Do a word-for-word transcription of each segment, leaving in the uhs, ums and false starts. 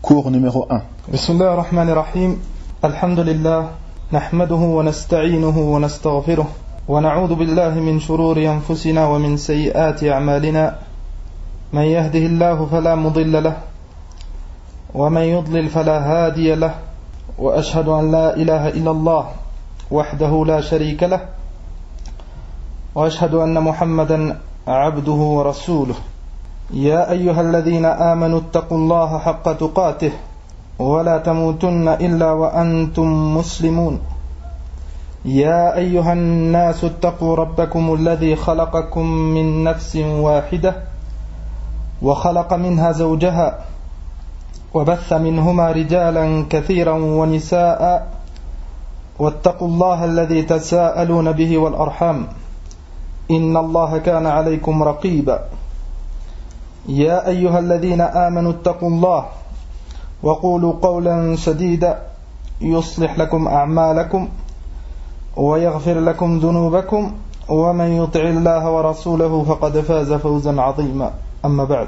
Cours numéro un. Bismillah ar-Rahman ar-Rahim. Alhamdulillah. Nahmaduhu wa nasta'inuhu wa nastaghfiruh. Wa na'udhu billahi min shururi anfusina wa min sayyiati a'malina. Man yahdihillahu fala mudilla lahu. Wa man yudlil fala hadiya lahu. Wa ashhadu an la ilaha illallah wahdahu la sharika lahu. Wa ashhadu anna Muhammadan abduhu wa rasuluh. يا أيها الذين آمنوا اتقوا الله حق تقاته ولا تموتن إلا وأنتم مسلمون يا أيها الناس اتقوا ربكم الذي خلقكم من نفس واحدة وخلق منها زوجها وبث منهما رجالا كثيرا ونساء واتقوا الله الذي تساءلون به والأرحام إن الله كان عليكم رقيبا يا أيها الذين آمنوا اتقوا الله وقولوا قولا سديدا يصلح لكم أعمالكم ويغفر لكم ذنوبكم ومن يطع الله ورسوله فقد فاز فوزا عظيما أما بعد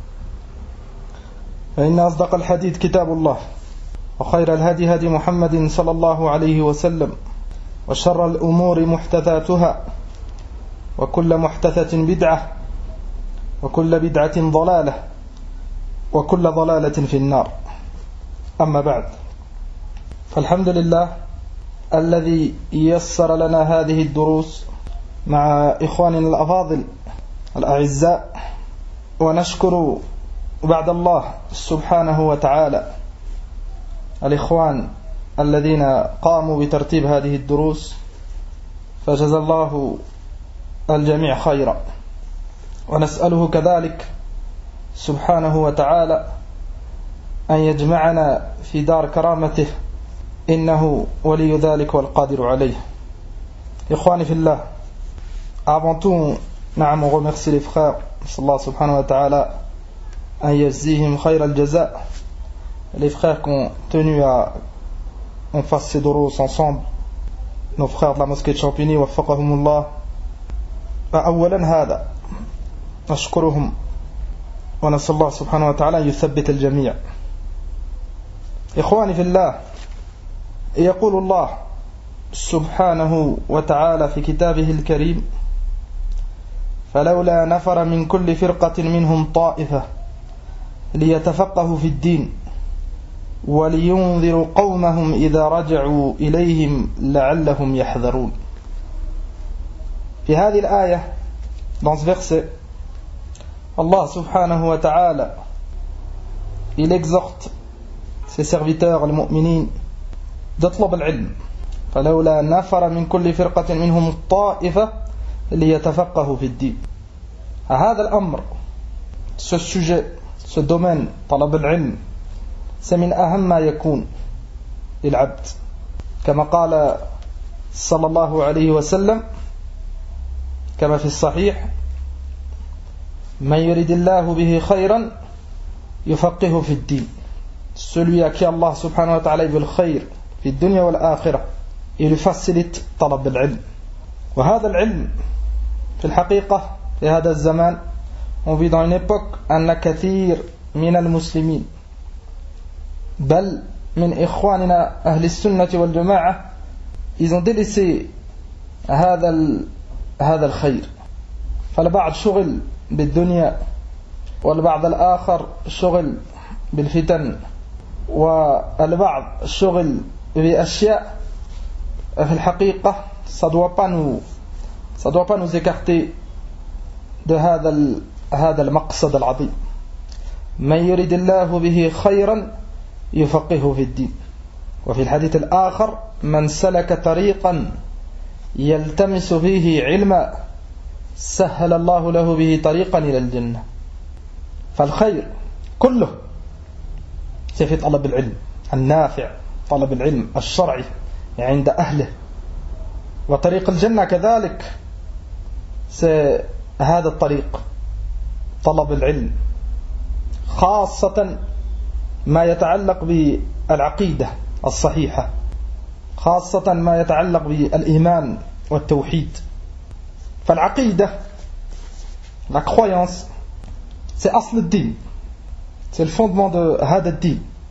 فإن أصدق الحديث كتاب الله وخير الهدي هدي محمد صلى الله عليه وسلم وشر الأمور محدثاتها وكل محدثة بدعة وكل بدعة ضلالة وكل ضلالة في النار أما بعد فالحمد لله الذي يسر لنا هذه الدروس مع إخواننا الأفاضل الأعزاء ونشكر بعد الله سبحانه وتعالى الإخوان الذين قاموا بترتيب هذه الدروس فجزا الله الجميع خيرا ونسأله كذلك سبحانه وتعالى أن يجمعنا في دار كرامته إنه ولي ذلك والقادر عليه. إخواني في الله, avant tout, نعم, on remercie les frères, Allah subhanahu wa ta'ala, أن يجزيهم خير الجزاء, les frères qui ont tenu à on fasse ces durus ensemble, nos frères de la mosquée de Champigny, وفقهم الله. أولا هذا نشكرهم ونسأل الله سبحانه وتعالى يثبت الجميع. إخواني في الله, يقول الله سبحانه وتعالى في كتابه الكريم فلولا نفر من كل فرقة منهم طائفة ليتفقهوا في الدين ولينذروا قومهم إذا رجعوا إليهم لعلهم يحذرون. في هذه الآية, dans ce verset, Allah subhanahu wa ta'ala, il exhorte ses serviteurs, les mu'minines, d'atlab al-ilm. فَلَوْلَا نَفَرَ مِنْ كُلِّ فِرْقَةٍ مِنْهُمْ طَائِفَةٍ لِيَتَفَقَّهُوا فِي الدِّينِ. هذا الأمر, ce sujet, ce domaine, طلب العلم, c'est من أهم ما يكون للعبد. كما قال صلى الله عليه وسلم كما في الصحيح من يريد الله به خيرا يفقهه في الدين. Celui à qui Allah subhanahu wa ta'ala veut le khayr في الدنيا والآخرة, il lui facilite طلب العلم. وهذا العلم في الحقيقة في هذا الزمان, on vit dans une époque أن كثير من المسلمين بل من إخواننا أهل السنة والجماعة ils ont délaissé هذا هذا الخير. فالبعض شغل بالدنيا والبعض الآخر شغل بالفتن والبعض شغل بأشياء في الحقيقة ça doit pas nous ça doit pas nous écarter de هذا هذا المقصد العظيم. من يريد الله به خيرا يفقهه في الدين. وفي الحديث الآخر من سلك طريقا يلتمس فيه علما سهل الله له به طريقا إلى الجنة. فالخير كله في طلب العلم النافع, طلب العلم الشرعي عند أهله, وطريق الجنة كذلك هذا الطريق, طلب العلم, خاصة ما يتعلق بالعقيدة الصحيحة, خاصة ما يتعلق بالإيمان والتوحيد. فالعقيدة, la croyance, c'est asl ad-din, c'est le fondement de هذا الدين,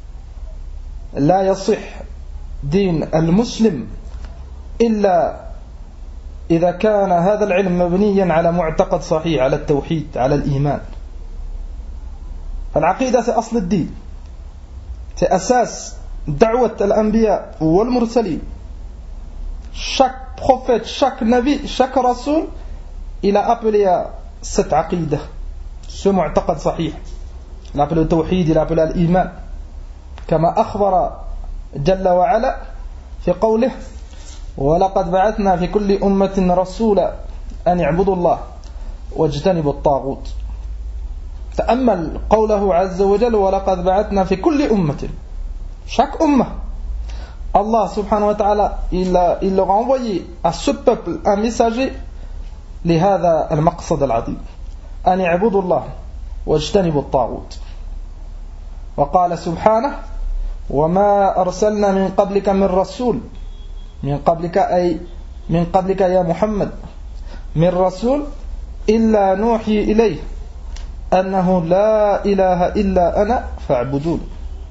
لا يصح دين المسلم إلا إذا كان هذا العلم مبنيا على معتقد صحيح، على التوحيد، على الإيمان. فالعقيدة c'est أصل الدين، c'est أساس دعوة الأنبياء والمرسلين. Chaque prophète, chaque nabi, chaque rasoul, il a appelé à cette aqidah, ce معتقد صحيح. Il a appelé au tawhid, il a appelé à l'iman. كما أخبر جل وعلا في قوله: ولقد بعثنا في كل أمة رسولا أن يعبدوا الله واجتنبوا الطاغوت. تأمل قوله عز وجل: ولقد بعثنا في كل أمة. Chaque ummah, Allah subhanahu wa ta'ala, il, a, il leur a envoyé à ce peuple un messager لهذا المقصد العظيم أن يعبدوا الله واجتنبوا الطاغوت. وقال سبحانه: وما أرسلنا من قبلك من رسول. من قبلك أي من قبلك يا محمد من رسول إلا نوحي إليه أنه لا إله إلا أنا فاعبدون.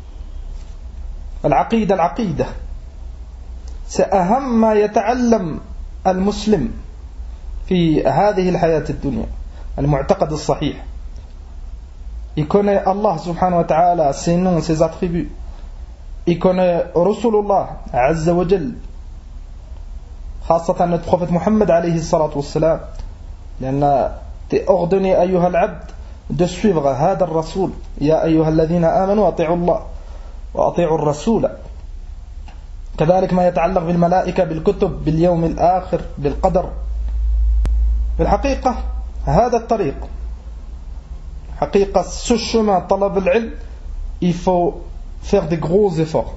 العقيدة العقيدة c'est أهم ما يتعلم المسلم في هذه الحياة الدنيا. المعتقد الصحيح. Il connaît Allah subhanahu wa ta'ala, ses noms, ses attributs. Il connaît Rasulullah azza wa jal, خاصة notre prophète Muhammad alayhi salatu wassalam, لأن t'es ordonné أيها العبد de suivre هذا الرسول. يا أيها الذين آمنوا أطيعوا الله وأطيعوا الرسول. كذلك ما يتعلق بالملائكة، بالكتب، باليوم الآخر، بالقدر. في الحقيقة هذا الطريق، حقيقة ce chemin طلب العلم, il faut faire des gros efforts.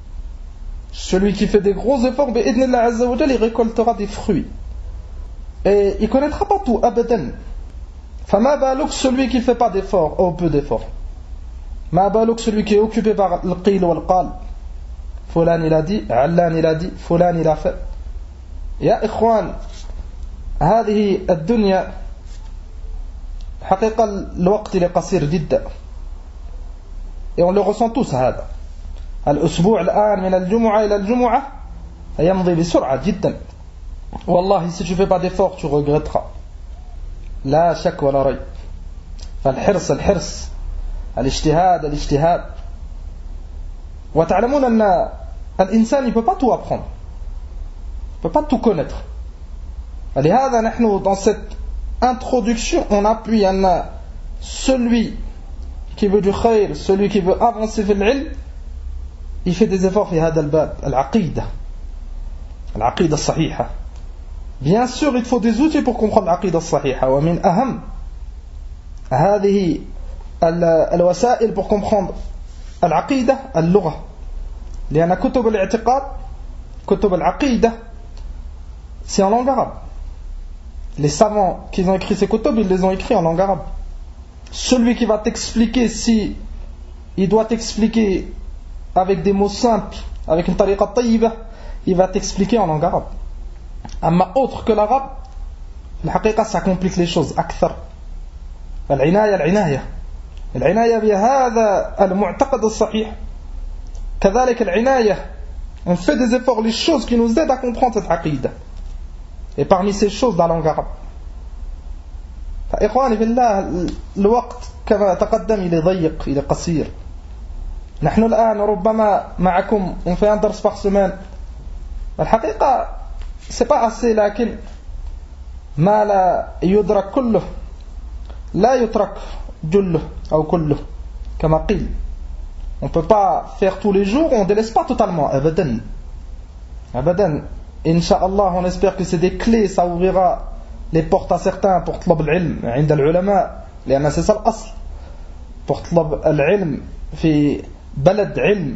Celui qui fait des gros efforts, بإذن الله عز وجل, il récoltera des fruits. Et il ne connaîtra pas tout, abadan. فما بالك celui qui ne fait pas d'efforts, ou peu d'efforts. ما بالك celui qui est occupé par le qil wal qal. فلان il a dit, علان il a dit, فلان il a fait. يا إخوان, هذه الدنيا حقيقة الوقت قصير جدا. Et on le ressent tous هذا. الأسبوع الآن من الجمعة إلى الجمعة يمضي بسرعة جدا. والله si tu fais pas d'effort tu regretteras. لا شك ولا ريب. فالحرص الحرص، الاجتهاد الاجتهاد. وتعلمون أن الإنسان ne peut pas tout apprendre, il ne peut pas tout connaître. لهذا نحن dans cette introduction on appuie أن celui qui veut du khayr, celui qui veut avancer في العلم, il fait des efforts في هذا الباب. العقيدة العقيدة الصحيحة. Bien sûr il faut des outils pour comprendre العقيدة الصحيحة. ومن أهم هذه الوسائل pour comprendre العقيدة اللغة. لأن كتب الاعتقاد، كتب العقيدة, c'est en langue arabe. Les savants qui ont écrit ces kutub, ils les ont écrits en langue arabe. Celui qui va t'expliquer, si il doit t'expliquer avec des mots simples, avec une tariqa tayyiba, il va t'expliquer en langue arabe. Amma autre que l'arabe, الحقيقة ça complique les choses أكثر. العناية العناية العناية بهذا المعتقد الصحيح. كذلك العناية, on fait des efforts, les choses qui nous aident à comprendre cette aqidah. Et parmi ces choses, la langue arabe. فإخواني بالله, الوقت كما تقدم إلى ضيق إلى قصير. نحن الآن ربما معكم on fait un درس par semaine. الحقيقة c'est pas assez, لكن ما لا يدرك كله لا يترك جله أو كله كما قيل. On ne peut pas faire tous les jours, on ne délaisse pas totalement. Abadan. Abadan. Inch'Allah, on espère que c'est des clés, ça ouvrira les portes à certains pour طلب العلم عند العلماء. لأن c'est ça الأصل. Pour طلب العلم في بلد علم.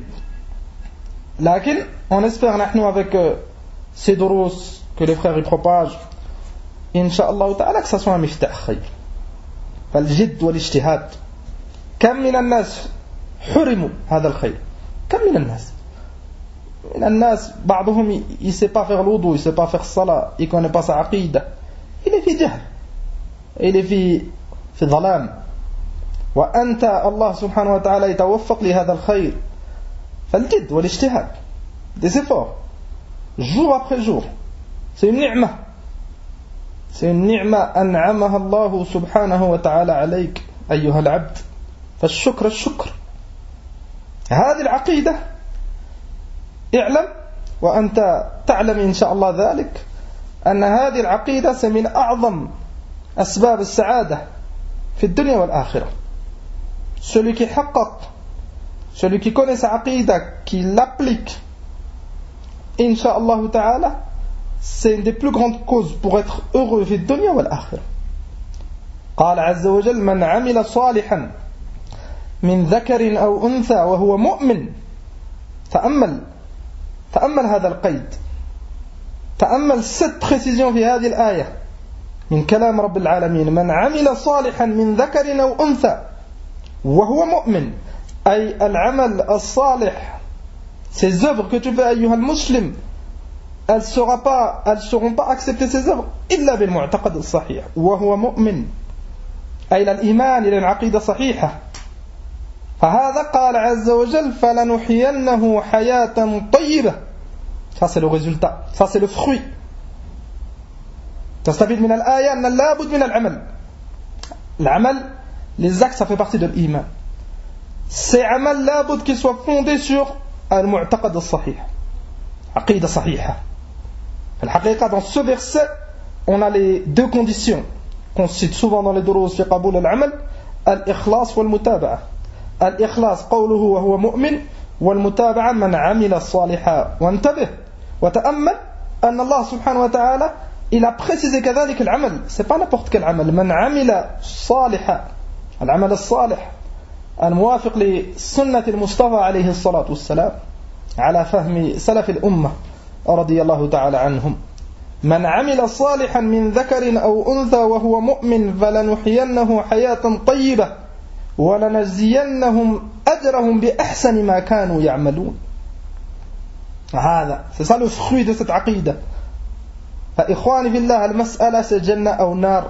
لكن on espère نحن avec ces دروس que les frères y propagent, Inch'Allah ta'ala, que ça soit un miftah khayr. فالجد والاجتهاد. كم من الناس حرموا هذا الخير. كم من الناس من الناس بعضهم il sait pas faire l'wudu, il sait pas faire salat, il connaît pas sa aqida, il est في جهل, il est في في ظلام. وأنت الله سبحانه وتعالى يتوفق لهذا الخير, فالجد والاجتهاد, des efforts, jour après jour. C'est une ni'ma. C'est une ni'ma أنعمها الله سبحانه وتعالى عليك أيها العبد. فالشكر الشكر. هذه العقيدة اعلم وأنت تعلم إن شاء الله ذلك أن هذه العقيدة من أعظم أسباب السعادة في الدنيا والآخرة. Celui qui حقق, celui qui connaît sa aqida, qui l'applique, Inch'Allah ta'ala, c'est une des plus grandes causes pour être heureux في الدنيا والآخرة. قال عز وجل من عمل صالحا من ذكر أو أنثى وهو مؤمن. تأمل تأمل هذا القيد, تأمل cette précision في هذه الآية من كلام رب العالمين. من عمل صالحا من ذكر أو أنثى وهو مؤمن, أي العمل الصالح, ces œuvres que tu fais أيها المسلم, elles seront pas, elles seront pas acceptées ces œuvres إلا بالمعتقد الصحيح. وهو مؤمن أي الإيمان إلى العقيدة صحيحة. فهذا قال عز وجل فلنحيينه حياة طيبة. Ça c'est le résultat, ça c'est le fruit. تستفيد من الآية أن لابد من العمل. العمل, les actes, ça fait partie de l'iman. Ces عمل لابد qu'ils soient fondés sur المعتقد الصحيح, عقيدة صحيحة. الحقيقة dans ce verset on a les deux conditions qu'on cite souvent dans les دروس في قبول العمل, الإخلاص والمتابعة. الإخلاص قوله وهو مؤمن, والمتابعة من عمل صالحا. وانتبه وتأمل أن الله سبحانه وتعالى il a précisé كذلك العمل, c'est pas n'importe quel عمل. من عمل صالحا, العمل الصالح الموافق لسنة المصطفى عليه الصلاة والسلام على فهم سلف الأمة رضي الله تعالى عنهم. من عمل صالحا من ذكر أو أنثى وهو مؤمن فلنحيينه حياة طيبة ولنجزينهم أجرهم بأحسن ما كانوا يعملون. هذا c'est ça le fruit de cette aqida. فإخواني في الله, المسألة c'est جنة أو نار,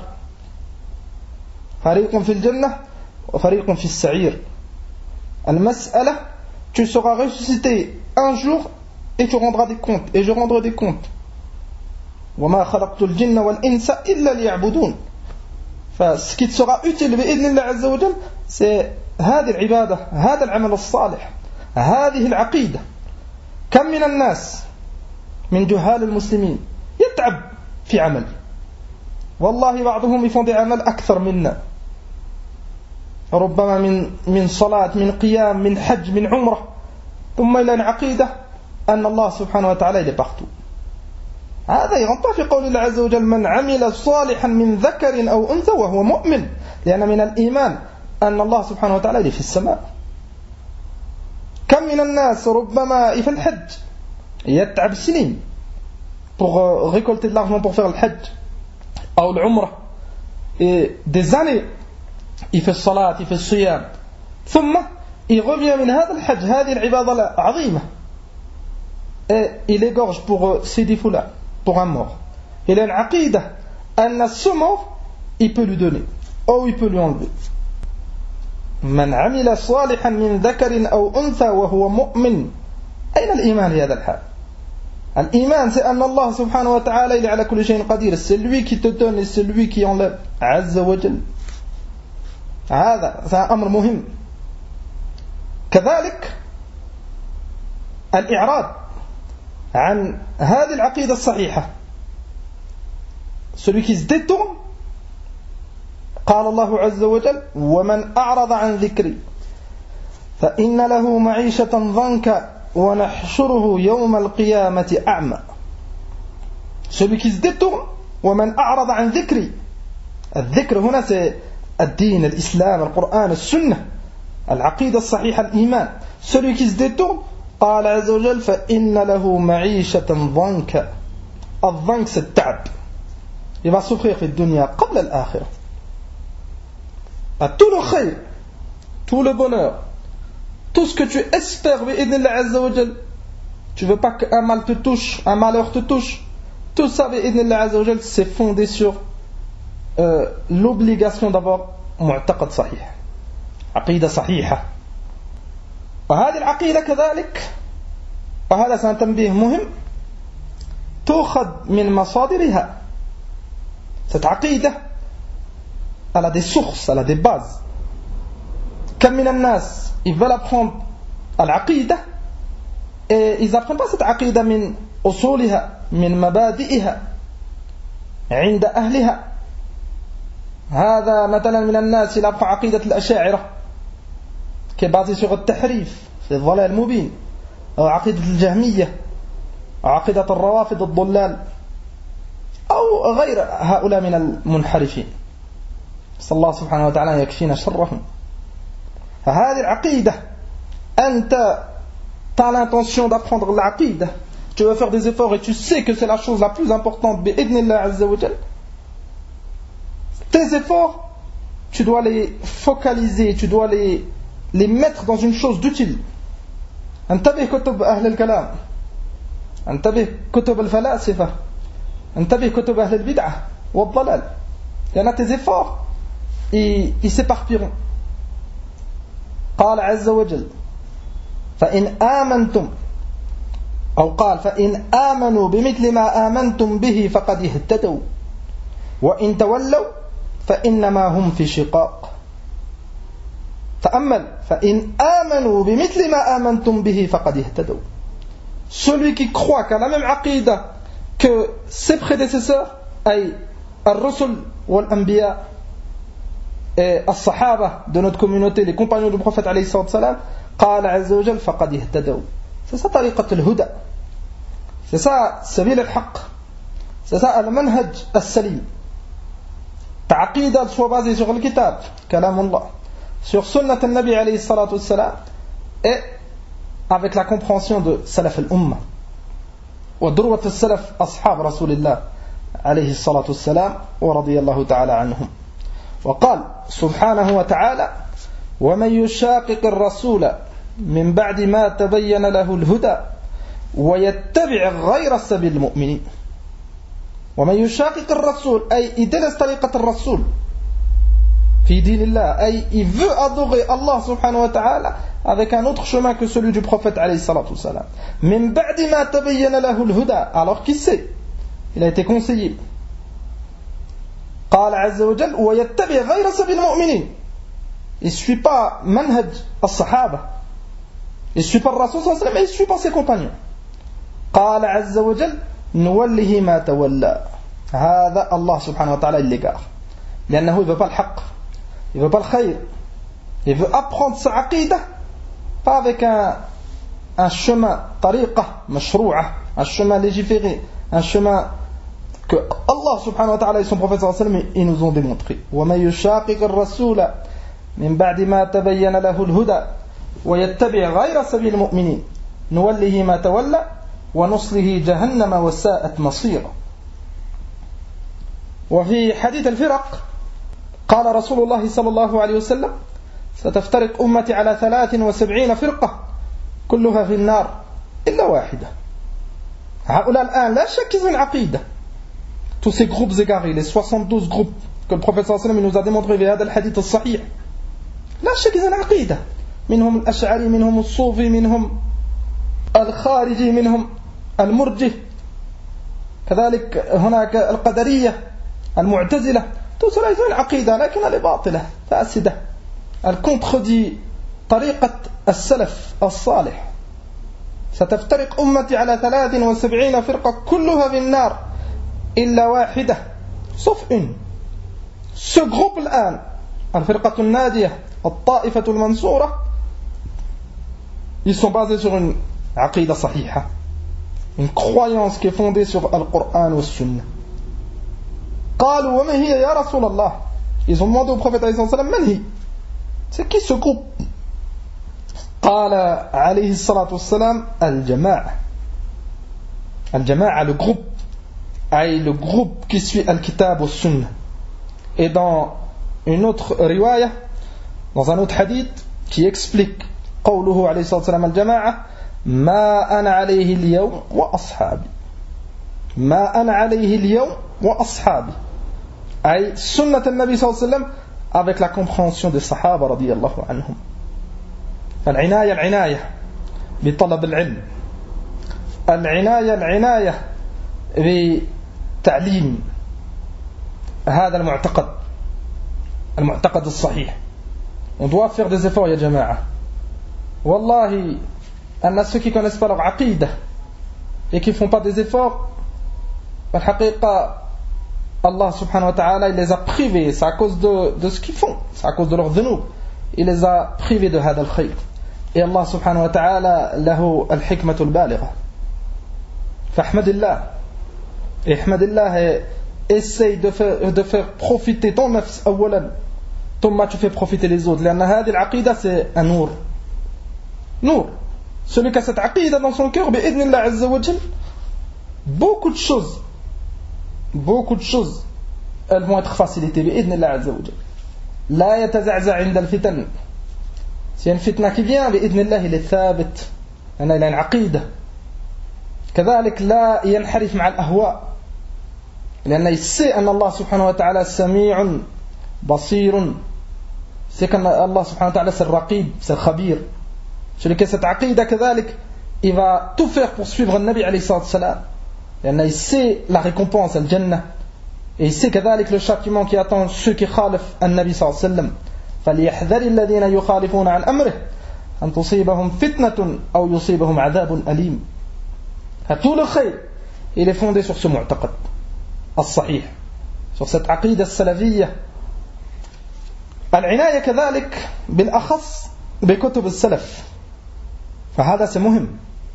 فريق في الجنة وفريق في السعير. المسألة, tu seras ressuscité un jour et tu rendras des comptes, et je rendrai des comptes. وما خلقت الجن والإنس إلا ليعبدون. فce qui te sera utile بإذن الله عز وجل c'est هذه العبادة, هذا العمل الصالح, هذه العقيدة. كم من الناس من جهال المسلمين يتعب في عمل, والله بعضهم يفون عمل أكثر منا, ربما من من صلاة, من قيام, من حج, من عمرة, ثم إلى العقيدة أن الله سبحانه وتعالى il est partout. هذا ينطبق في قول الله عز وجل من عمل صالحا من ذكر أو أنثى وهو مؤمن, لأن من الإيمان أن الله سبحانه وتعالى في السماء. كم من الناس ربما في الحج يتعب سنين pour récolter de l'argent pour faire le hajj ou l'umrah, et des années il fait salat, il fait siyam, ثم il revient من هذا الحج, هذه العبادة العظيمة, et il égorge pour ces défauts-là, pour un mort. Il a une aqida, أن ce mort il peut lui donner ou il peut lui enlever. من عمل صالحا من ذكر أو أنثى وهو مؤمن. أين الإيمان في هذا الحال؟ الإيمان c'est أن الله سبحانه وتعالى il est على كل شيء قدير, c'est lui qui te donne et c'est lui qui enlève, عز وجل. هذا c'est un أمر مهم. كذلك الإعراض عن هذه العقيدة الصحيحة, celui qui se détourne. قال الله عز وجل ومن أعرض عن ذكري فإن له معيشة ضنكا ونحشره يوم القيامة أعمى. Celui qui se détourne, ومن أعرض عن ذكري, الذكر هنا c'est الدين, الإسلام, القرآن, السنة, العقيدة الصحيحة, الإيمان. Celui qui se détourne, قال عز وجل فإن له معيشة ضنكا. الضنك c'est التعب, il va souffrir في الدنيا قبل الآخرة. À tout le khayr, tout le bonheur, tout ce que tu espères, bi'idhnillah azza wa jal, tu veux pas qu'un mal te touche, un malheur te touche, tout ça, bi'idhnillah azza wa jal, c'est fondé sur euh, l'obligation d'avoir mu'taqad sahih, aqida sahiha. وهذه العقيدة كذلك، وهذا سنتنبيه مهم، تؤخذ من مصادرها. Cette عقيدة elle a des sources, elle a des bases. كم من الناس ils veulent apprendre العقيدة et ils apprennent pas cette عقيدة من أصولها من مبادئها عند أهلها. هذا مثلا من الناس il apprend عقيدة الأشاعرة qui est basée sur التحريف في الضلال المبين، أو عقيدة الجهمية، أو عقيدة الروافض الضلال، أو غير هؤلاء من المنحرفين. صلى الله سبحانه وتعالى يكفينا شرهم. فهذه العقيدة أنت t'as l'intention d'apprendre l'aqida, tu veux faire des efforts et tu sais que c'est la chose la plus importante bi'idhnillah azza wa jal, tes efforts tu dois les focaliser, tu dois les, les mettre dans une chose d'utile. انتبه كتب أهل الكلام، انتبه كتب الفلاسفة، انتبه كتب أهل البدعة والضلال، لأن tes efforts ils, ils s'éparpilleront. قال عز وجل فإن آمنتم، أو قال فإن آمنوا بمثل ما آمنتم به فقد اهتدوا وإن تولوا فإنما هم في شقاق. تأمل، فإن آمنوا بمثل ما آمنتم به فقد اهتدوا. Celui qui croit qu'à la même aqida que ses prédécesseurs, ay al-Rusul wal-Anbiya et al-Sahaba de notre communauté, les compagnons du prophète alayhi salam, قال عز وجل فقد اهتدوا. C'est ça طريقة الهدى, c'est ça سبيل الحق, c'est ça المنهج السليم. Ta aqida soit basée sur le kitab, kalamullah, sur sunnat al-Nabi alayhi salatu wassalam, et avec la compréhension de salaf al-umma wa durwat al-salaf ashab rasulillah alayhi salatu wassalam wa radiyallahu ta'ala anhum. وقال سبحانه وتعالى ومن يشاقق الرسول من بعد ما تبين له الهدى ويتبع غير سبيل المؤمنين. ومن يشاقق الرسول أي il délaisse طريقة الرسول في دين الله, أي il veut adorer Allah subhanahu wa ta'ala avec un autre chemin que celui du prophète alayhi salatu wassalam. من بعد ما تبين له الهدى, alors qui sait, il a été conseillé. قال عز وجل ويتبع غير سبيل المؤمنين, il ne suit pas manhaj al-sahaba, il ne suit pas le rasoul sallallahu alayhi wa sallam, mais il ne suit pas ses compagnons. قال عز وجل نوله ما تولى. هذا الله سبحانه وتعالى il l'égare, لأنه il ne veut pas le haqq, il ne veut pas le khayr, il veut apprendre sa aqida pas avec un, un chemin tariqa mashrou'a, un chemin légiféré, un chemin que Allah subhanahu wa ta'ala et son prophète sallallahu alayhi wa sallam ils nous ont démontré. وَمَن يُشَاقِقِ الرَّسُولَ مِن بَعْدِ مَا تَبَيَّنَ لَهُ الْهُدَى وَيَتَّبِعْ غَيْرَ سَبِيلِ الْمُؤْمِنِينَ نُوَلِّهِ مَا تَوَلَّى ونصله جهنم وساءت مصيرا. وفي حديث الفرق قال رسول الله صلى الله عليه وسلم ستفترق أمتي على ثلاث وسبعين فرقة كلها في النار إلا واحدة. هؤلاء الآن لا شك ils ont une عقيدة. Tous ces groupes égarés, les soixante-douze groupes que le prophète sallallahu alayhi wa sallam nous a démontré في هذا الحديث الصحيح, لا شك ils ont une عقيدة. منهم الأشعري, منهم الصوفي, منهم الخارجي, منهم المرجئ, كذلك هناك القدرية, المعتزلة. Tout cela ils ont une عقيدة لكن elle est باطلة فاسدة, elle contredit طريقة السلف الصالح. ستفترق أمتي على ثلاث وسبعين فرقة كلها في النار إلا واحدة sauf une. Ce groupe الآن الفرقة الناجية الطائفة المنصورة, ils sont basés sur une عقيدة صحيحة, une croyance qui est fondée sur Al-Qur'an ou Sunna. قالوا وما هي يا رسول الله, ils ont demandé au prophète alayhi salam من هي, c'est qui ce groupe. قال عليه الصلاة والسلام الجماعة. الجماعة, le groupe, أي le groupe qui suit Al-Kitab ou Sunna. Et dans une autre riwaya, dans un autre hadith qui explique قوله عليه الصلاة والسلام الجماعة ما أنا عليه اليوم وأصحابي, ما أنا عليه اليوم وأصحابي, أي سنة النبي صلى الله عليه وسلم avec la compréhension des sahaba radiyallahu anhum. فالعناية العناية بطلب العلم، العناية العناية بتعليم هذا المعتقد المعتقد الصحيح. On doit faire des efforts يا جماعة. والله أن ceux qui connaissent pas leur عقيدة et qui font pas des efforts, الحقيقة Allah subhanahu wa ta'ala il les a privés, c'est à cause de, de ce qu'ils font, c'est à cause de leurs dhunoub, il les a privés de هذا الخير. Et Allah subhanahu wa ta'ala له الحكمة البالغة. فاحمد الله, احمد الله et essaye de faire, de faire profiter ton nafs أولا, ثم tu fais profiter les autres, لأن هذه العقيدة c'est un nour. Nour. Celui qui a cette aqida dans son cœur, بإذن الله عز وجل, beaucoup de choses beaucoup de choses elles vont être facilitées بإذن الله عز وجل. لا يتزعزع عند الفتن. s'il y a une fitna qui vient بإذن الله il est ثابت, أنا il a une عقيدة. كذلك لا ينحرف مع الأهواء, لأنه يسي أن الله سبحانه وتعالى سميع بصير, c'est qu'Allah subhanahu wa ta'ala c'est le raqib, c'est le khabir. Celui qui a cette aqida كذلك il va tout faire pour suivre le Nabi alayhi salatu wassalam, لأنه il sait la récompense, le Jannah, et il sait كذلك le châtiment qui attend ceux qui khalifent le Nabi صلى الله عليه وسلم. فليحذر الذين يخالفون عن أمره أن تصيبهم فتنة أو يصيبهم عذاب أليم. Tout le khayr il est fondé sur ce mu'taqad الصحيح, sur cette aqida السلفية. العناية كذلك بالأخص بكتب السلف, فهذا c'est مهم.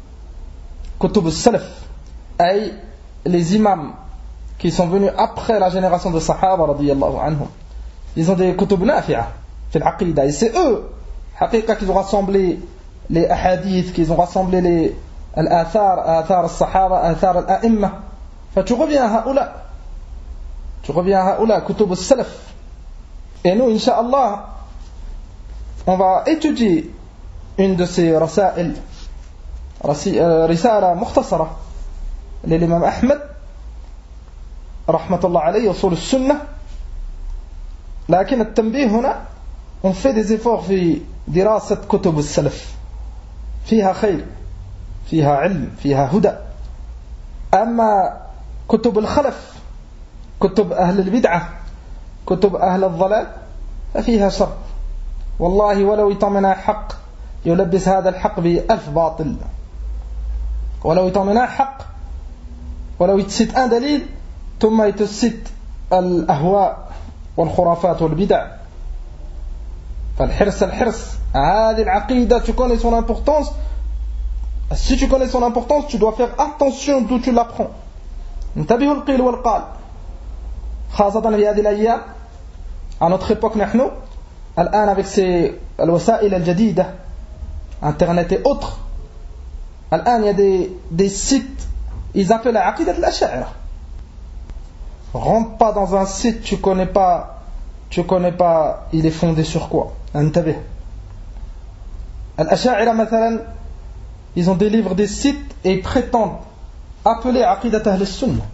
كتب السلف أي les imams qui sont venus après la génération de Sahaba radiyallahu anhum, ils ont des kutub nafi'a في العقيدة, et c'est eux حقيقة qu'ils ont rassemblé les ahadiths, qu'ils ont rassemblé les الآثار, آثار الصحابة, آثار الأئمة. فتو reviens à هؤلاء, tu reviens à هؤلاء كتب السلف. Et nous, Inch'Allah, on va étudier une de ces رسائل, رسالة مختصرة للإمام أحمد رحمة الله عليه, أصول السنة. لكن التنبيه هنا on fait des efforts في دراسة كتب السلف, فيها خير, فيها علم, فيها هدى. أما كتب الخلف, كتب أهل البدعة, كتب أهل الضلال, ففيها شر. والله ولو يطمنا حق يلبس هذا الحق بألف باطل, ولو يطمنا حق, ولو يتسيت un دليل ثم يتسيت الأهواء والخرافات والبدع. فالحرص الحرص, هذه العقيدة tu connais son importance. Si tu connais son importance, tu dois faire attention d'où tu l'apprends. انتبهوا القيل والقال, خاصة في هذه الأيام, à notre époque نحن الآن avec ces الوسائل الجديدة, internet et autres. الآن il y a des, des sites, ils appellent la aqidat al-ash'ira. Rentre pas dans un site, tu connais pas, tu connais pas, il est fondé sur quoi. انتبه. Al-ash'ira مثلا, ils ont des livres, des sites, et ils prétendent appeler aqidat ahl-sunnah.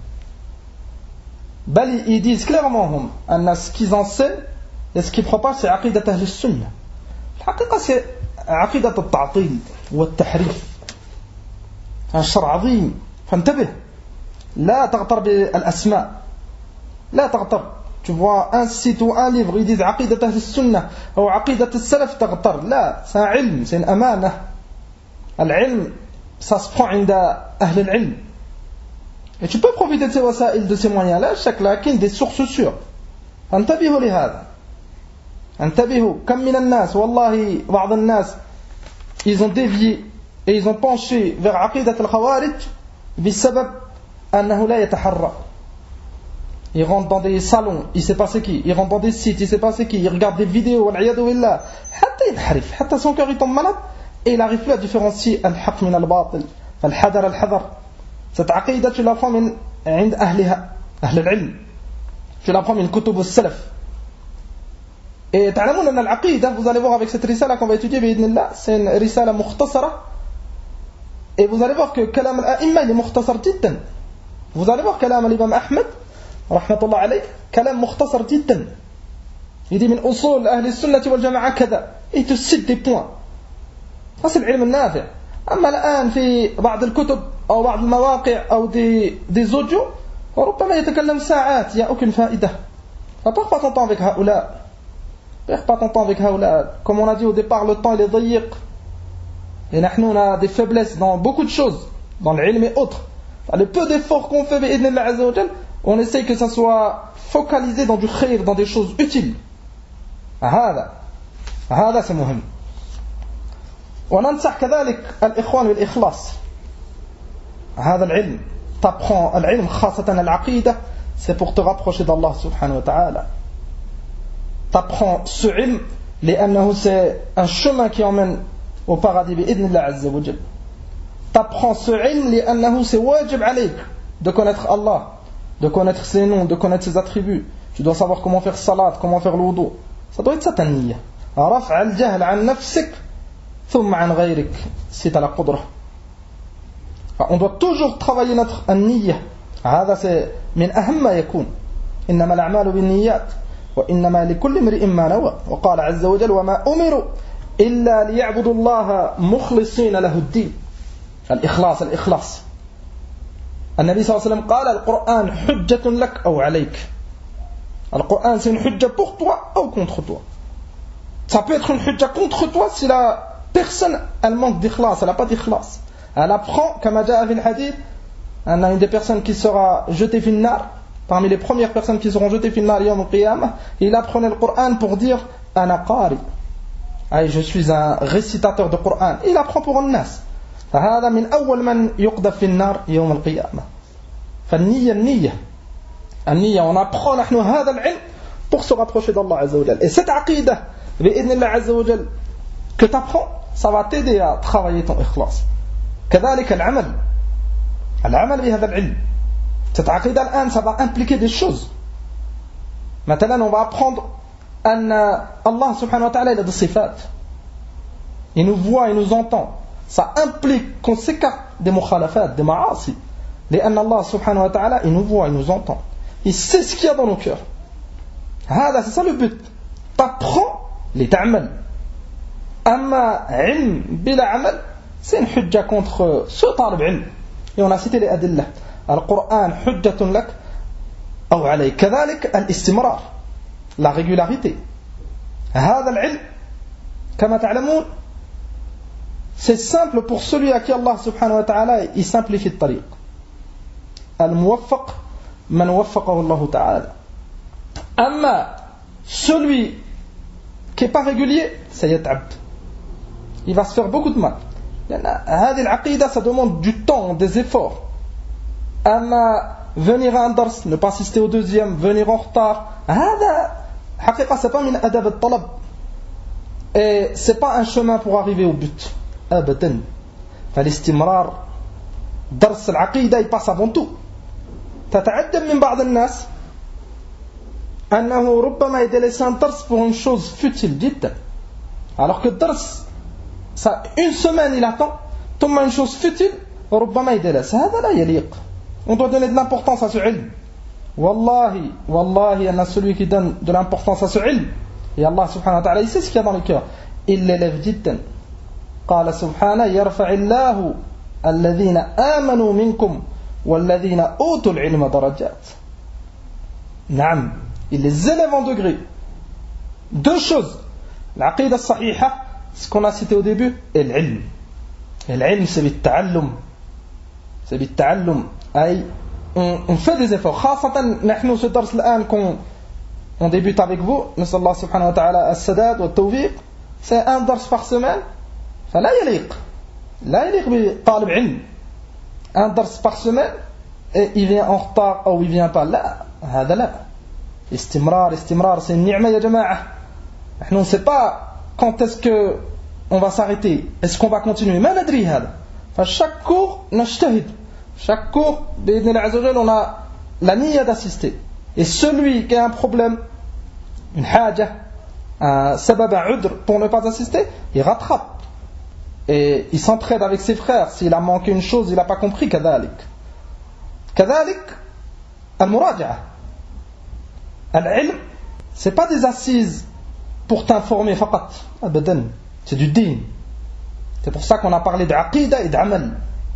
بل ils disent clairement هم أن ce qu'ils enseignent et ce qu'ils propagent c'est aqidat ahl-sunnah. الحقيقة c'est عقيدة التعطيل والتحريف, un شر عظيم. فانتبه, لا تغتر بالأسماء, لا تغتر. Tu vois un site ou un livre, ils disent عقيدة أهل السنة أو عقيدة السلف, تغتر. لا, c'est un علم, c'est une أمانة. العلم ça se prend عند أهل العلم. Et tu peux profiter de ces wasaïl, de ces moyens-là, chaque lakin des sources sûres. فانتبهوا لهذا, انتبهوا. كم من الناس, والله بعض الناس ils ont dévié et ils ont penché vers عقيدة الخوارج بسبب أنه لا يتحرى. Ils rentrent dans des salons, il sait pas c'est qui, ils rentrent dans des sites, il sait pas c'est qui, ils regardent des vidéos, والعياذ بالله, حتى ينحرف, حتى son cœur il tombe malade et il n'arrive plus à différencier الحق من الباطل. فالحذر الحذر. Cette aqida tu l'apprends من عند أهلها, أهل العلم, tu l'apprends من كتب السلف. Et تعلمون أن العقيدة, vous allez voir avec cette risala qu'on va étudier بإذن الله, c'est une risala مختصرة. Et vous allez voir que كلام الأئمة il est مختصر جدا. Vous allez voir كلام الإمام أحمد رحمة الله عليه كلام مختصر جدا. Il dit من أصول أهل السنة والجماعة كذا, et il te cite des points. Ça c'est العلم النافع. أما الآن في بعض الكتب أو بعض المواقع أو دي, des audios ربما يتكلم ساعات il n'y a aucune فائدة. Ne perds pas ton temps avec هؤلاء. Ne perds pas ton temps avec هؤلاء. Comme on a dit au départ, le temps il est ضيق. Et nous on a des faiblesses dans beaucoup de choses, dans l'ilm et autres. Le peu d'efforts qu'on fait بإذن الله عز وجل, on essaye que ça soit focalisé dans du khayr, dans des choses utiles. هذا هذا c'est مهم. وننصح كذلك الإخوان بالإخلاص. هذا العلم t'apprends العلم خاصة العقيدة, c'est pour te rapprocher d'Allah subhanahu wa ta'ala. T'apprends ce ilm لأنه c'est un chemin qui emmène au paradis بإذن الله عز وجل. T'apprends ce ilm لأنه c'est wajib عليك de connaître Allah, de connaître ses noms, de connaître ses attributs. Tu dois savoir comment faire salat, comment faire le wudu. Ça doit être ça ta niyya. رفع الجهل عن نفسك ثم عن غيرك si t'as la قدرة. On doit toujours travailler notre النية. هذا c'est من أهم ما يكون. إنما الأعمال بالنيات وإنما لكل امرئ ما نوى. وقال عز وجل وما أمروا إلا ليعبدوا الله مخلصين له الدين. الإخلاص الإخلاص. النبي صلى الله عليه وسلم قال القرآن حجة لك أو عليك. القرآن c'est une hujja pour toi ou contre toi. Ça peut être une hujja contre toi si la personne elle manque d'ikhlas, elle n'a pas d'ikhlas. Elle apprend, comme جاء في الحديث, elle a une des personnes qui sera jetée في النار, parmi les premières personnes qui seront jetées في النار يوم القيامة, il apprenait le Coran pour dire أنا قارئ. Aïe, je suis un récitateur de Coran. Il apprend pour الناس. فهذا من أول من يقذف في النار يوم القيامة. فالنية النية. النية, on apprend نحن هذا العلم pour se rapprocher d'Allah عز وجل. Et cette aqidah, بإذن الله عز وجل, que tu apprends, ça va t'aider à travailler ton ikhlas. كذلك العمل. العمل بهذا العلم. Cette aqidah الآن, ça va impliquer des choses. Maintenant, on va apprendre أن Allah subhanahu wa ta'ala il a des sifat. Il nous voit, il nous entend. Ça implique qu'on s'écarte des mukhalafat, des ma'asi. لأن Allah subhanahu wa ta'ala il nous voit, il nous entend. Il sait ce qu'il y a dans nos cœurs. هذا c'est ça le but. T'apprends les ta'amal. Amma ilm bila amal, c'est une hujja contre ce talib ilm. Et on a cité les adillah. Al-Qur'an hujjatun lak ou alayk. كذلك الاستمرار, la régularité. هذا العلم كما تعلمون c'est simple pour celui à qui Allah subhanahu wa ta'ala il simplifie le tariq. Al-muwaffaq man waffaqahu Allah ta'ala. Amma celui qui n'est pas régulier, c'est yat'ab. Il va se faire beaucoup de mal. هذه العقيدة, ça demande du temps, des efforts. Amma venir à un dars, ne pas assister au deuxième, venir en retard, هذا حقيقة c'est pas من أدب الطلب. Et c'est pas un chemin pour arriver au but. أبدا. فالاستمرار درس العقيدة il passe avant tout. تتعجب من بعض الناس أنه ربما يدلس un dars pour une chose futile جدا. Alors que dars, ça, une semaine il attend, ثم une chose futile, ربما يدلس. هذا لا يليق. On doit donner de l'importance à ce ilm. Wallahi, wallahi, il y en a celui qui donne de l'importance à ce ilm. Et Allah subhanahu wa ta'ala, il sait ce qu'il y a dans le cœur. Il l'élève جدا. قال سبحانه يرفع الله الذين آمنوا منكم والذين أوتوا العلم درجات. نعم, il les élève en degrés. Deux choses. L'aqida as-sahiha, ce qu'on a cité au début, et l'ilm. Et l'ilm, c'est بالتعلم. C'est بالتعلم. Aïe, on, on fait des efforts. خاصة نحن ce dars الآن qu'on on débute avec vous. نسأل الله سبحانه وتعالى السداد والتوفيق. C'est un dars par semaine. فلا يليق. لا يليق بطالب علم. Un dars par semaine et il vient en retard ou il vient pas. لا, هذا لا. استمرار استمرار c'est une ni'ma ya jama'a. On ne sait pas quand est-ce que on va s'arrêter. Est-ce qu'on va continuer? ما ندري هذا. فchaque cours نجتهد. Chaque cours بإذن الله عز وجل on a la niya d'assister. Et celui qui a un problème, une haja, un sabab, un udr pour ne pas assister, il rattrape. Et il s'entraide avec ses frères. S'il a manqué une chose, il n'a pas compris. كذلك كذلك المراجعة. العلم, c'est pas des assises pour t'informer فقط. أبدا. C'est du din. C'est pour ça qu'on a parlé d'Aqidah et d'Amal.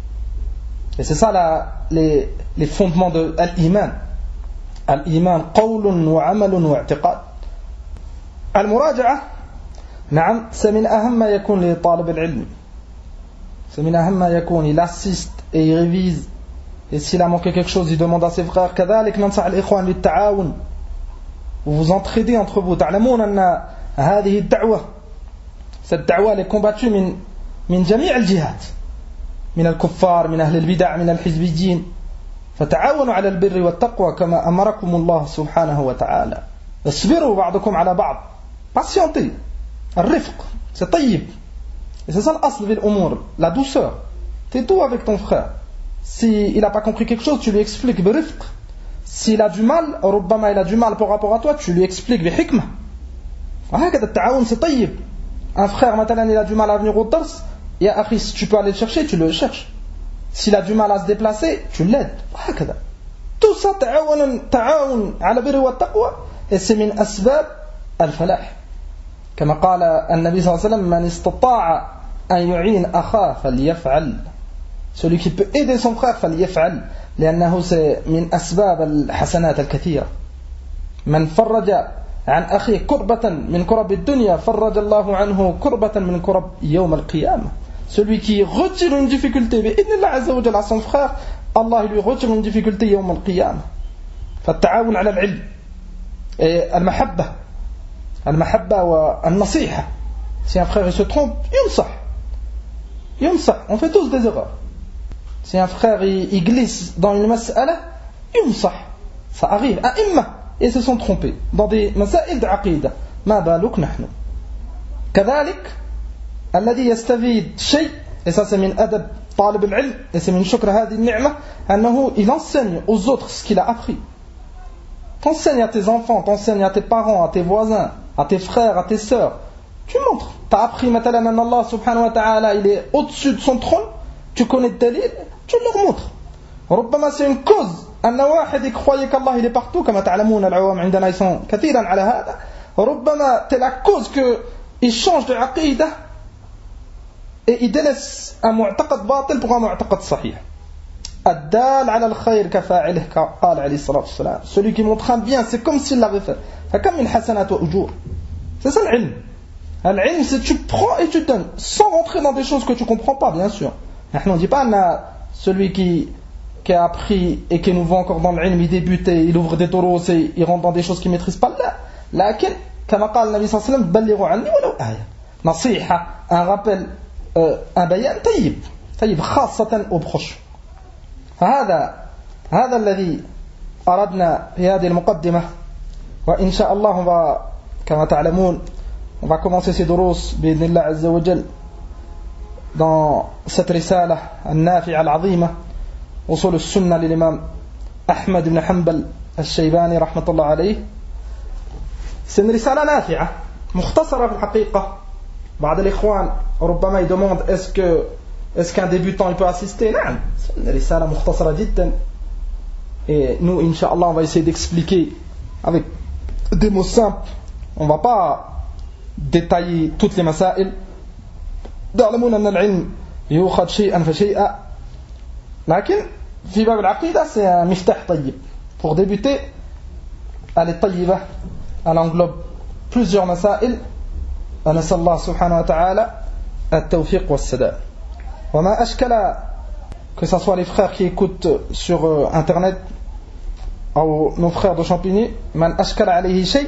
Et c'est ça la, les, les fondements de l'iman. Al-iman qawlun wa amalun wa i'tiqad. Al-muraja'a, نعم, c'est min aham ma yakun li talib al-ilm. C'est min aham ma yakun, il assiste et il révise. Et s'il a manqué quelque chose, il demande à ses frères. كذلك ننصح الإخوان للتعاون. Vous vous entraidez entre vous. تعلمون أن هذه الدعوة, cette da'wah est combattue من من جميع الجهات. من الكفار, من أهل البدع, من الحزبيين. فتعاونوا على البر والتقوى كما أمركم الله سبحانه وتعالى. اصبروا بعضكم على بعض. Patientez. الرفق, c'est طيب. Et c'est ça l'asl fil umur, la douceur. T'es doux avec ton frère. S'il n'a pas compris quelque chose, tu lui expliques برفق. S'il a du mal, ربما il a du mal par rapport à toi, tu lui expliques بحكمة. وهكذا التعاون c'est طيب. Un frère maintenant il a du mal à venir au dars, ya akhi, si tu peux aller le chercher, tu le cherches. S'il a du mal à se déplacer, tu l'aides. وهكذا. Tout ça تعاون تعاون على البر والتقوى et c'est من أسباب الفلاح. كما قال النبي صلى الله عليه وسلم من استطاع أن يعين أخاه فليفعل. Celui qui peut aider son frère فليفعل لأنه c'est من أسباب الحسنات الكثيرة. من فرج عن أخيه كربة من كرب الدنيا فرج الله عنه كربة من كرب يوم القيامة. Celui qui retire une difficulté بإذن الله عز وجل à son frère, Allah lui retire une difficulté يوم القيامة. فالتعاون على العلم, المحبة المحبة والنصيحة. Si un frère il se trompe, ينصح ينصح. On fait tous des erreurs. Si un frère il, il glisse dans une mas'ala, ينصح. Ça arrive. أئمة et se sont trompés dans des مسائل d'عقيدة. ما بالك نحن. كذلك الذي يستفيد شيء, et ça c'est من أدب طالب العلم, et c'est من شكر هذه النعمة, أنه il enseigne aux autres ce qu'il a appris. T'enseignes à tes enfants, t'enseignes à tes parents, à tes voisins, à tes frères, à tes sœurs. Tu montres. Tu as appris maintenant en Allah subhanahu wa ta'ala, il est au-dessus de son trône. Tu connais le dalil, tu leur montres. ربما c'est une cause. أن واحد يcroyait qu'Allah il est partout, كما تعلمون العوام عندنا ils sont كثيرا على هذا. ربما c'est la cause que il change de aqida et il délaisse un معتقد باطل pour un معتقد صحيح. الدال على الخير كفاعله قال عليه الصلاة والسلام. Celui qui montre un bien, c'est comme s'il l'avait fait. فكم من حسنات وأجور. C'est ça l'ilm. L'ilm, c'est tu prends et tu donnes, sans rentrer dans des choses que tu ne comprends pas, bien sûr. On ne dit pas, celui qui, qui a appris et qui nous voit encore dans l'ilm, il débute et il ouvre des taureaux et il rentre dans des choses qu'il ne maîtrise pas. Là, lakin, comme قال النبي صلى الله عليه وسلم, بلغوا عني ولو آية. نصيحة, un rappel, euh, un bayan, طيب, طيب, خاصة aux proches. فهذا هذا الذي أردنا في هذه المقدمة. وإن شاء الله on va, كما تعلمون, on va commencer ces دروس بإذن الله عز وجل dans cette رسالة النافعة العظيمة وصول السنة للإمام أحمد بن حنبل الشيباني رحمة الله عليه. C'est une رسالة نافعة مختصرة في الحقيقة. بعض الإخوان ربما يدموند est-ce que est-ce qu'un débutant il peut assister? Non, c'est une رسالة مختصرة جدا. Et nous, Inch'Allah, on va essayer d'expliquer avec des mots simples. On ne va pas détailler toutes les مسائل. تعلمون أن العلم يؤخذ شيئا فشيئا. لكن في باب العقيدة c'est un مفتاح طيب. Pour débuter, elle est طيبة. Elle englobe plusieurs مسائل. ونسأل الله سبحانه وتعالى التوفيق والسداد. وما أشكل, que ce soit les frères qui écoutent sur euh, internet ou nos frères de Champigny, man ashkala alayhi shay,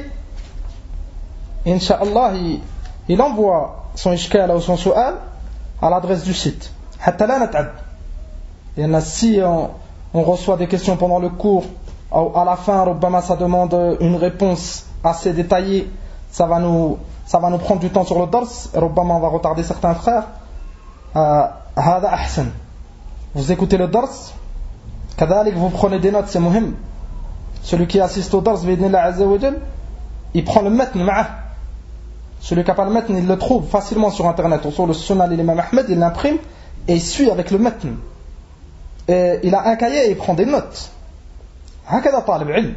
Inch'Allah, il, il envoie son ishkala ou son su'al à l'adresse du site. Hatta la nat'ab. Et si on, on reçoit des questions pendant le cours, ou à la fin, ربما ça demande une réponse assez détaillée, ça va nous, ça va nous prendre du temps sur le dars, et ربما on va retarder certains frères. هذا أحسن. Vous écoutez le dars, كذلك vous prenez des notes, c'est muhim. Celui qui assiste au dars, بإذن الله عز وجل, il prend le matn معه. Celui qui n'a pas le matn, il le trouve facilement sur internet. Sur le sunnah de l'imam Ahmed, il l'imprime et il suit avec le matn. Et il a un cahier et il prend des notes. هكذا طالب علم.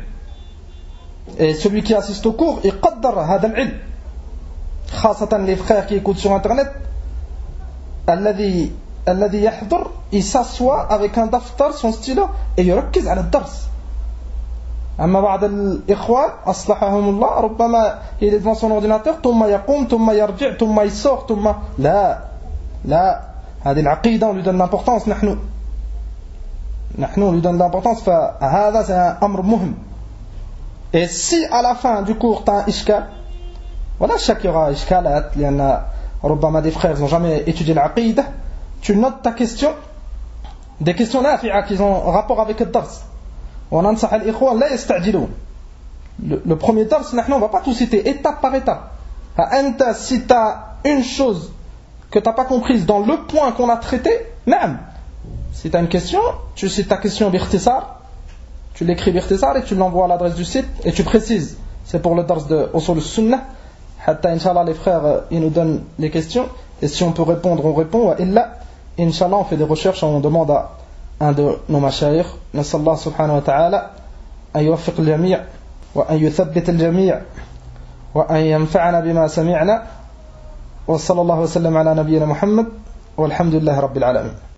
Et celui qui assiste au cours, il قدر هذا العلم. خاصة les frères qui écoutent sur internet, الذي الذي يحضر il s'assoit avec un daftar son stylo et يركز على الدرس. أما بعض الإخوان أصلحهم الله ربما il est devant son ordinateur ثم يقوم ثم يرجع ثم يسوق ثم لا لا هذه العقيدة on lui donne l'importance. نحن نحن on lui donne l'importance فهذا c'est un أمر مهم. Et si à la fin du cours tu as un ishkal, voilà, chaque y aura ishkalat, il y en a ربما des frères ils n'ont jamais étudié l'aqida, tu notes ta question, des questions nafi'a qui ont rapport avec le dars. وننصح الإخوان لا يستعجلون. Le, le premier dars, on ne va pas tout citer étape par étape. أنت si tu as une chose que tu n'as pas comprise dans le point qu'on a traité, نعم. Si tu as une question, tu cites ta question باختصار, tu l'écris باختصار et tu l'envoies à l'adresse du site et tu précises. C'est pour le dars de Usul al-Sunnah. Hatta, Inch'Allah, les frères, ils nous donnent les questions. Et si on peut répondre, on répond. Et là, Inch'Allah, on fait des recherches, on demande à un de nos mashayikh. Nasallah subhanahu wa ta'ala, an yuwaffiq al-jami' wa an yuthabbit al-jami' wa an yanfa'ana bima sami'na. Wa sallallahu wa sallam ala nabiyyina Muhammad. Walhamdulillahi rabbil alamin.